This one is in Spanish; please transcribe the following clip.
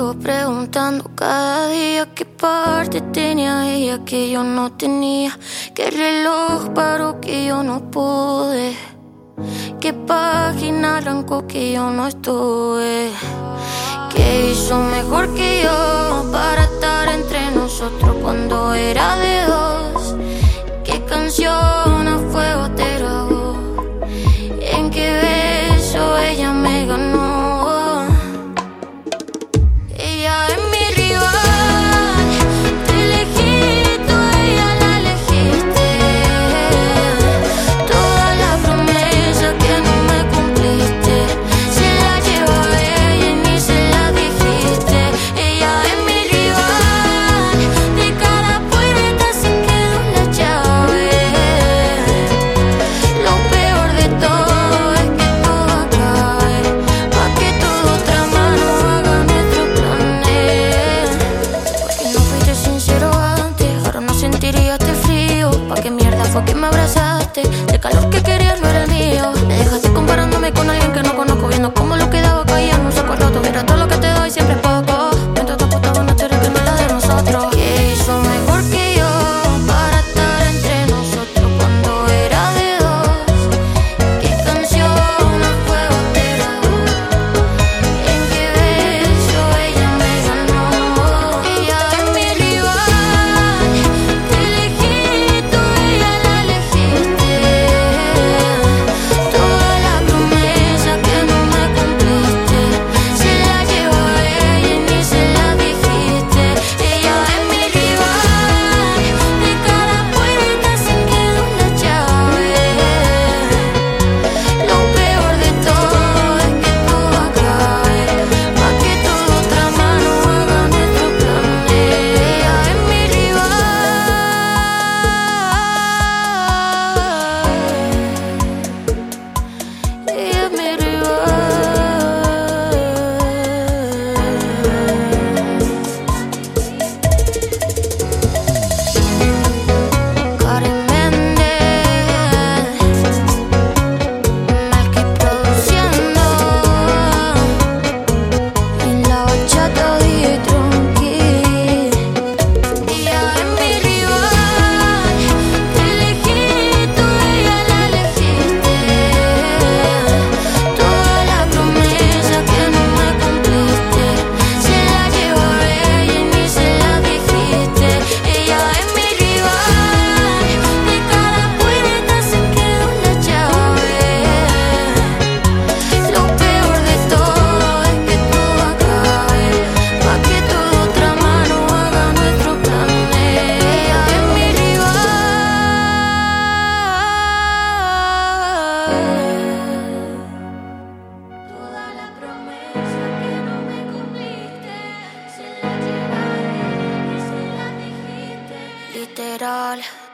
sigo preguntando cada día qué parte tenía ella que yo no tenía. Qué reloj paró que yo no pude. Qué página arrancó que yo no estuve. ¿Qué hizo mejor que yo para estar entre nosotros cuando era de dos? ¿Qué canción a fuego te grabó? ¿En qué beso ella me ganó? Ella es mi rival, te elegí tú, ella la elegiste. Toda la promesa que no me cumpliste se la llevó ella y ni se la dijiste. Ella es mi rival, de cada puerta se quedó la llave. Lo peor de todo es que todo acabe, pa' que toda otra mano haga nuestros planes. Porque no fuiste sincero antes, ahora no sentiría este frío. ¿Pa' qué mierda fue que me abrazaste? El calor que querías no era el mío. Me dejaste comparándome con alguien que no conozco, viendo cómo lo quedaba caía en un saco roto. Mira, todo lo que te doy siempre es poco, mientras tú apostabas una historia que no es la de nosotros. ¿Qué hizo mejor que yo para estar entre nosotros cuando era de dos? ¿Qué canción a fuego te grabó? ¿En qué beso ella me ganó? Ella es mi rival, te elegí tú, ella la elegiste. Toda la promesa que no me cumpliste se la llevó ella y ni se la dijiste. Ella es mi rival, de cada puerta se quedó la llave. Lo peor de todo es que todo acabe, pa' que toda otra mano haga nuestros planes. Ella es mi rival. Ella es mi rival. Karen Méndez, Malky produciendo, en la bachata DJ Tronqui. Ella es mi rival, te elegí tú, ella la elegiste. Toda la promesa que no me cumpliste se la llevó ella y ni se la dijiste. Ella es mi rival, de cada puerta se quedó la llave. Lo peor de todo es que todo acabe, pa' que toda otra mano haga nuestros planes. Ella es mi rival. Toda la promesa que no me cumpliste se la llevó ella y se la dijiste. Literal.